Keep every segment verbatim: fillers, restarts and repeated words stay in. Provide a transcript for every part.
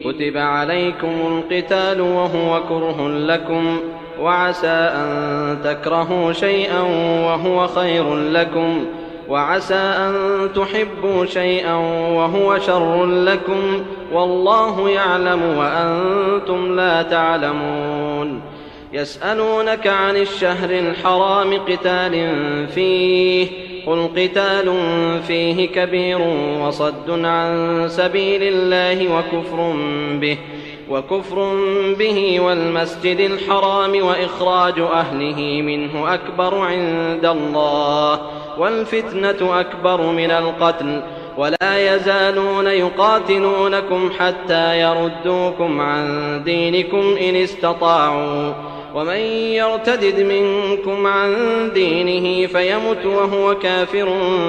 كتب عليكم القتال وهو كره لكم وعسى أن تكرهوا شيئا وهو خير لكم وعسى أن تحبوا شيئا وهو شر لكم والله يعلم وأنتم لا تعلمون. يسألونك عن الشهر الحرام قتال فيه قل قتال فيه كبير وصد عن سبيل الله وكفر به وكفر به والمسجد الحرام وإخراج أهله منه أكبر عند الله والفتنة أكبر من القتل ولا يزالون يقاتلونكم حتى يردوكم عن دينكم إن استطاعوا ومن يرتدد منكم عن دينه فيمت وهو كافر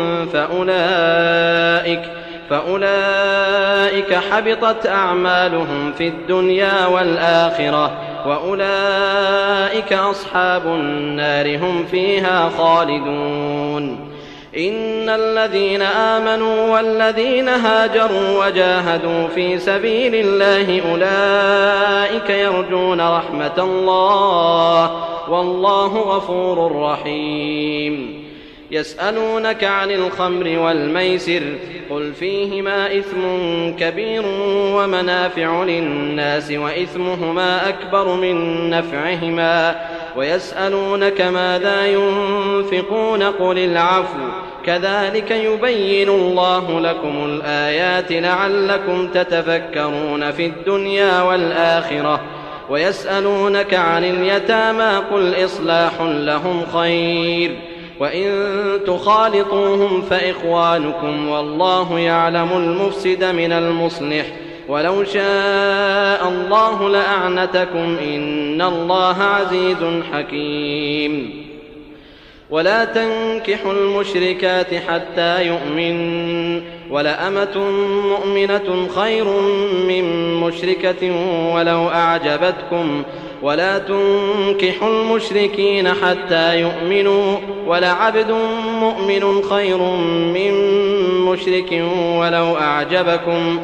فأولئك فأولئك حبطت أعمالهم في الدنيا والآخرة وأولئك أصحاب النار هم فيها خالدون. إن الذين آمنوا والذين هاجروا وجاهدوا في سبيل الله أولئك يرجون رحمة الله والله غفور رحيم. يسألونك عن الخمر والميسر قل فيهما إثم كبير ومنافع للناس وإثمهما أكبر من نفعهما ويسألونك ماذا ينفقون قل العفو كذلك يبين الله لكم الآيات لعلكم تتفكرون في الدنيا والآخرة. ويسألونك عن اليتامى قل إصلاح لهم خير وإن تخالطوهم فإخوانكم والله يعلم المفسد من المصلح ولو شاء الله لأعنتكم إن الله عزيز حكيم. ولا تنكحوا المشركات حتى يؤمن ولأمة مؤمنة خير من مشركة ولو أعجبتكم ولا تنكحوا المشركين حتى يؤمنوا ولعبد مؤمن خير من مشرك ولو أعجبكم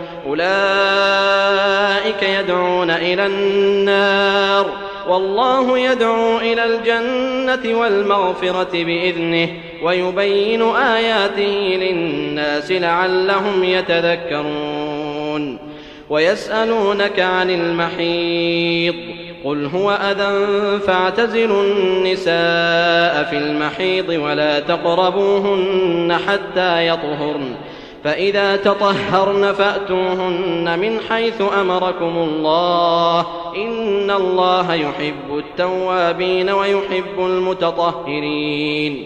أولئك يدعون إلى النار والله يدعو إلى الجنة والمغفرة بإذنه ويبين آياته للناس لعلهم يتذكرون. ويسألونك عن المحيض قل هو أذى فاعتزلوا النساء في المحيض ولا تقربوهن حتى يطهرن فإذا تطهرن فأتوهن من حيث أمركم الله إن الله يحب التوابين ويحب المتطهرين.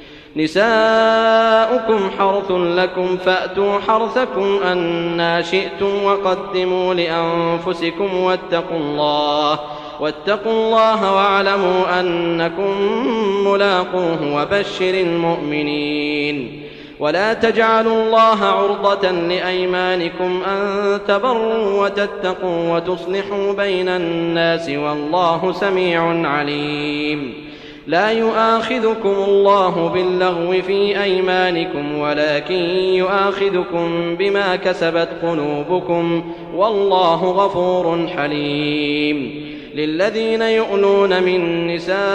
نساؤكم حرث لكم فأتوا حرثكم أنى شئتم وقدموا لأنفسكم واتقوا الله واتقوا الله واعلموا أنكم ملاقوه وبشر المؤمنين. ولا تجعلوا الله عرضة لأيمانكم أن تبروا وتتقوا وتصلحوا بين الناس والله سميع عليم. لا يؤاخذكم الله باللغو في أيمانكم ولكن يؤاخذكم بما كسبت قلوبكم والله غفور حليم. للذين يؤلون من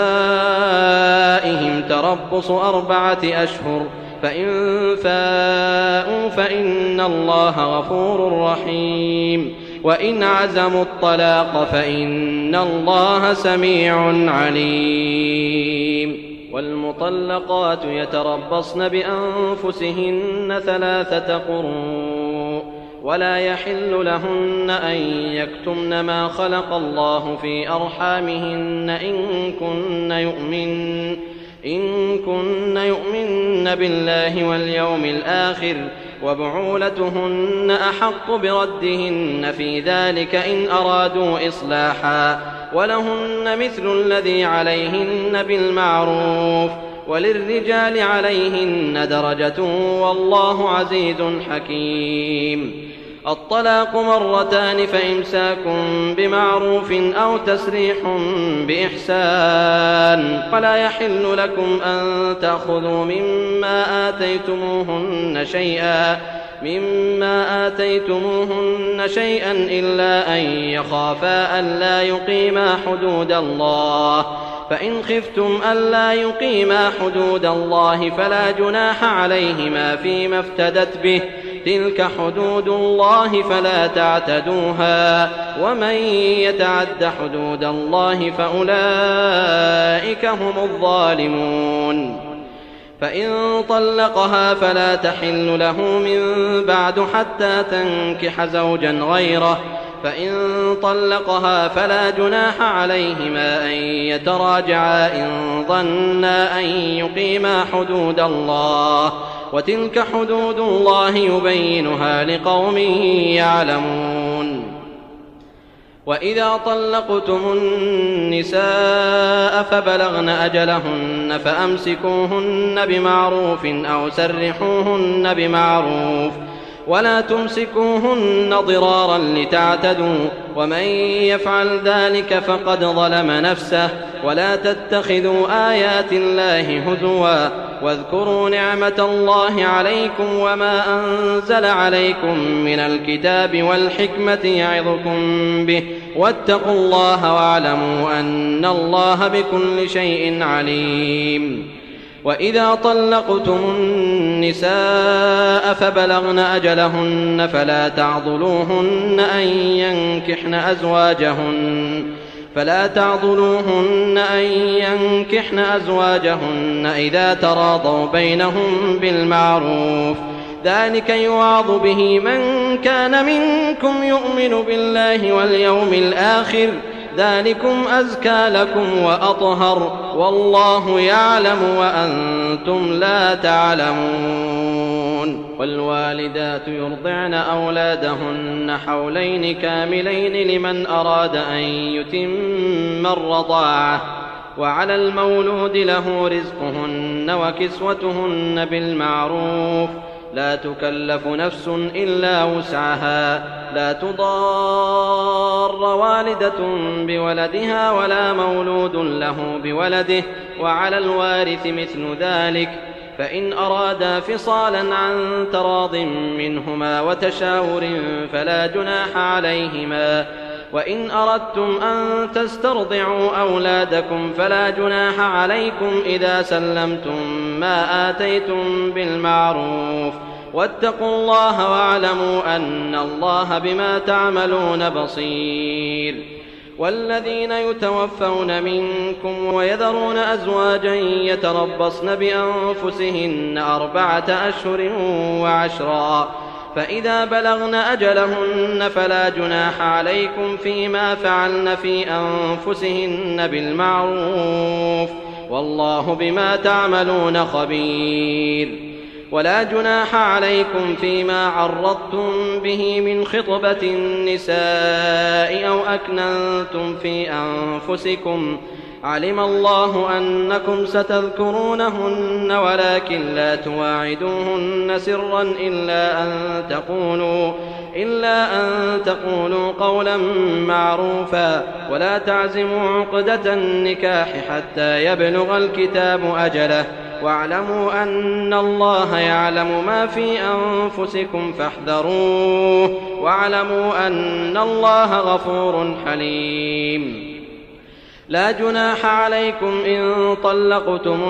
نسائهم تربص أربعة أشهر فإن فاءوا فإن الله غفور رحيم وإن عزموا الطلاق فإن الله سميع عليم. والمطلقات يتربصن بأنفسهن ثلاثة قروء ولا يحل لهن أن يكتمن ما خلق الله في أرحامهن إن كن يؤمن إن كن يؤمن بالله واليوم الآخر وبعولتهن أحق بردهن في ذلك إن أرادوا إصلاحا ولهن مثل الذي عليهن بالمعروف وللرجال عليهن درجة والله عزيز حكيم. الطلاق مرتان فإمساك بمعروف أو تسريح بإحسان ولا يحل لكم أن تأخذوا مما آتيتموهن شيئا مما آتيتموهن شيئا إلا أن يخافا ألا يقيما حدود الله، فإن خفتم ألا يقيما حدود الله فلا جناح عليهما فيما افتدت به، تلك حدود الله فلا تعتدوها، ومن يتعد حدود الله فأولئك هم الظالمون. فإن طلقها فلا تحل له من بعد حتى تنكح زوجا غيره، فإن طلقها فلا جناح عليهما أن يتراجعا إن ظنا أن يقيما حدود الله، وتلك حدود الله يبينها لقوم يعلمون. وإذا طلقتم النساء فبلغن أجلهن فأمسكوهن بمعروف أو سرحوهن بمعروف، ولا تمسكوهن ضرارا لتعتدوا، ومن يفعل ذلك فقد ظلم نفسه. ولا تتخذوا آيات الله هزوا، واذكروا نعمة الله عليكم وما أنزل عليكم من الكتاب والحكمة يعظكم به، واتقوا الله واعلموا أن الله بكل شيء عليم. وإذا طلقتم النساء فبلغن أجلهن فلا تعضلوهن أن ينكحن أزواجهن فلا تعضلوهن أن ينكحن أزواجهن إذا تراضوا بينهم بالمعروف، ذلك يوعظ به من كان منكم يؤمن بالله واليوم الآخر، ذلكم أزكى لكم وأطهر، والله يعلم وأنتم لا تعلمون. والوالدات يرضعن أولادهن حولين كاملين لمن أراد أن يتم الرضاعة، وعلى المولود له رزقهن وكسوتهن بالمعروف، لا تكلف نفس إلا وسعها، لا تضار والدة بولدها ولا مولود له بولده، وعلى الوارث مثل ذلك، فإن أرادا فصالا عن تراض منهما وتشاور فلا جناح عليهما. وإن أردتم أن تسترضعوا أولادكم فلا جناح عليكم إذا سلمتم ما آتيتم بالمعروف، واتقوا الله واعلموا أن الله بما تعملون بصير. والذين يتوفون منكم ويذرون أزواجا يتربصن بأنفسهن أربعة أشهر وعشرا، فإذا بلغن أجلهن فلا جناح عليكم فيما فعلن في أنفسهن بالمعروف، والله بما تعملون خبير. ولا جناح عليكم فيما عرضتم به من خطبة النساء أو أكننتم في أنفسكم، علم الله أنكم ستذكرونهن ولكن لا تواعدوهن سرا إلا أن تقولوا إلا أن تقولوا قولا معروفا، ولا تعزموا عقدة النكاح حتى يبلغ الكتاب أجله، واعلموا أن الله يعلم ما في أنفسكم فاحذروه، واعلموا أن الله غفور حليم. لا جناح عليكم إن طلقتم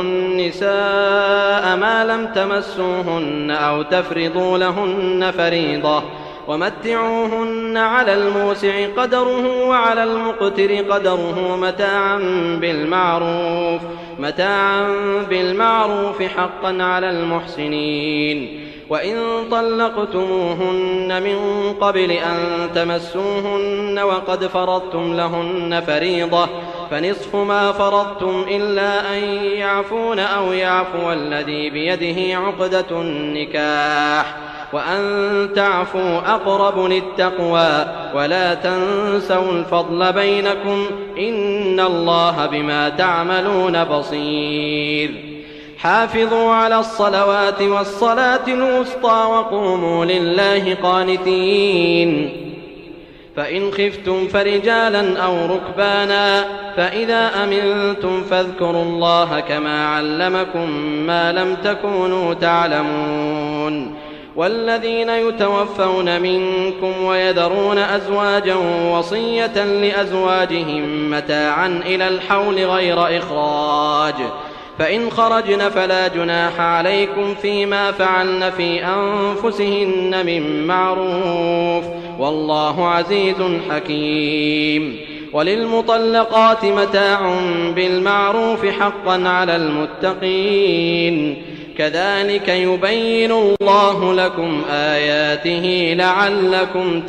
النساء ما لم تمسوهن أو تفرضوا لهن فريضة، ومتعوهن على الموسع قدره وعلى المقتر قدره متاعا بالمعروف متاعا بالمعروف حقا على المحسنين. وإن طلقتموهن من قبل أن تمسوهن وقد فرضتم لهن فريضة فنصف ما فرضتم إلا أن يعفون أو يعفو الذي بيده عقدة النكاح، وأن تعفوا أقرب للتقوى، ولا تنسوا الفضل بينكم، إن الله بما تعملون بصير. حافظوا على الصلوات والصلاة الوسطى وقوموا لله قانتين. فإن خفتم فرجالا أو ركبانا، فإذا أمنتم فاذكروا الله كما علمكم ما لم تكونوا تعلمون. والذين يتوفون منكم ويذرون أزواجا وصية لأزواجهم متاعا إلى الحول غير إخراج، فإن خرجن فلا جناح عليكم فيما فعلن في أنفسهن من معروف، والله عزيز حكيم. وللمطلقات متاع بالمعروف حقا على المتقين، كذلك يبين الله لكم آياته لعلكم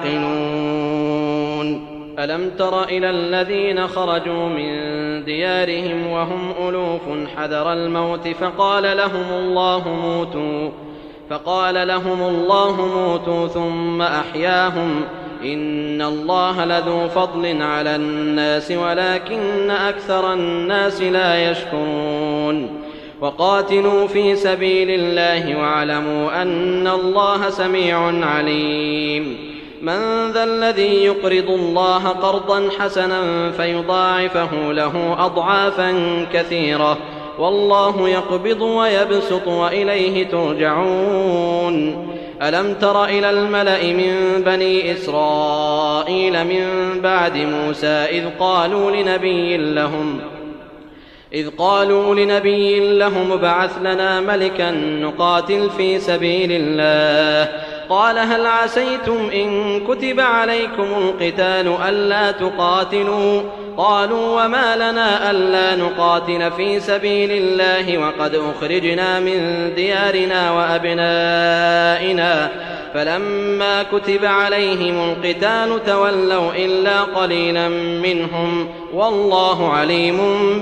تعقلون. ألم تر إلى الذين خرجوا من ديارهم وهم ألوف حذر الموت فقال لهم الله موتوا فقال لهم الله موتوا ثم أحياهم، إن الله لذو فضل على الناس ولكن أكثر الناس لا يشكرون. وقاتلوا في سبيل الله واعلموا أن الله سميع عليم. من ذا الذي يقرض الله قرضا حسنا فيضاعفه له أضعافا كثيرة، والله يقبض ويبسط وإليه ترجعون. ألم تر إلى الملأ من بني إسرائيل من بعد موسى إذ قالوا لنبي لهم إذ قالوا لنبي لهم ابعث لنا ملكا نقاتل في سبيل الله، قال هل عسيتم إن كتب عليكم القتال ألا تقاتلوا؟ قالوا وما لنا ألا نقاتل في سبيل الله وقد أخرجنا من ديارنا وأبنائنا، فلما كتب عليهم القتال تولوا إلا قليلا منهم، والله عليم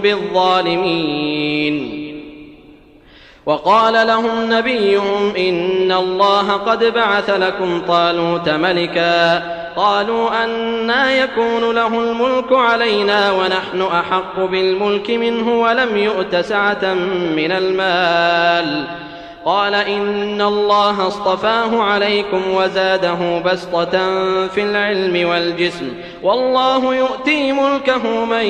بالظالمين. وقال لهم نبيهم إن الله قد بعث لكم طالوت ملكا، قالوا أنى يكون له الملك علينا ونحن أحق بالملك منه ولم يؤت سعة من المال، قال إن الله اصطفاه عليكم وزاده بسطة في العلم والجسم، والله يؤتي ملكه من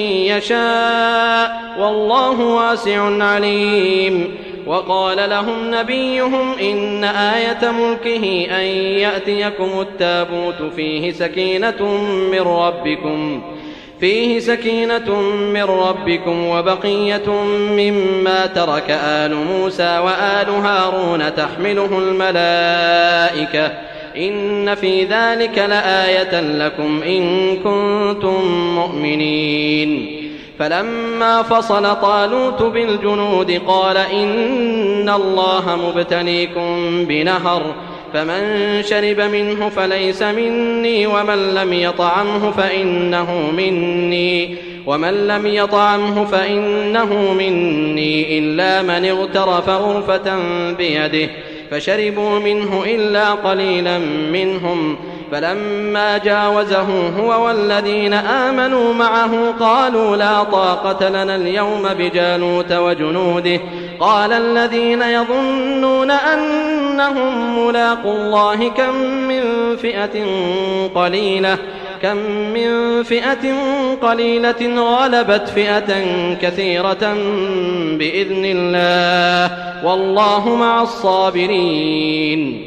يشاء والله واسع عليم. وقال لهم نبيهم إن آية ملكه أن يأتيكم التابوت فيه سكينة من ربكم فيه سكينة من ربكم وبقية مما ترك آل موسى وآل هارون تحمله الملائكة، إن في ذلك لآية لكم إن كنتم مؤمنين. فلما فصل طالوت بالجنود قال إن الله مبتليكم بنهر، فمن شرب منه فليس مني ومن لم يطعمه فإنه مني ومن لم يطعمه فإنه مني إلا من اغترف غرفة بيده، فشربوا منه إلا قليلا منهم. فلما جاوزه هو والذين آمنوا معه قالوا لا طاقة لنا اليوم بجالوت وجنوده، قال الذين يظنون أنهم ملاقو الله كم من فئة قليلة كم من فئة قليلة غلبت فئة كثيرة بإذن الله والله مع الصابرين.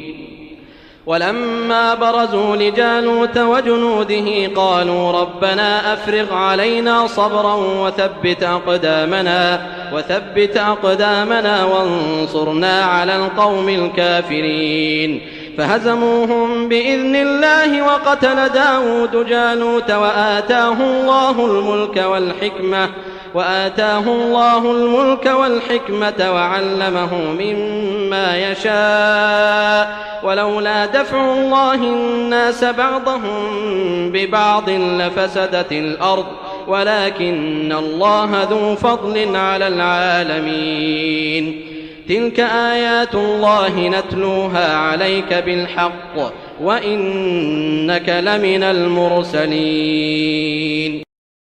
ولما برزوا لجالوت وجنوده قالوا ربنا أفرغ علينا صبرا وثبت أقدامنا وثبت أقدامنا وانصرنا على القوم الكافرين، فهزموهم بإذن الله وقتل داود جالوت وآتاه الله الملك والحكمة وآتاه الله الملك والحكمة وعلمه مما يشاء، ولولا دفع الله الناس بعضهم ببعض لفسدت الأرض ولكن الله ذو فضل على العالمين. تلك آيات الله نتلوها عليك بالحق وإنك لمن المرسلين.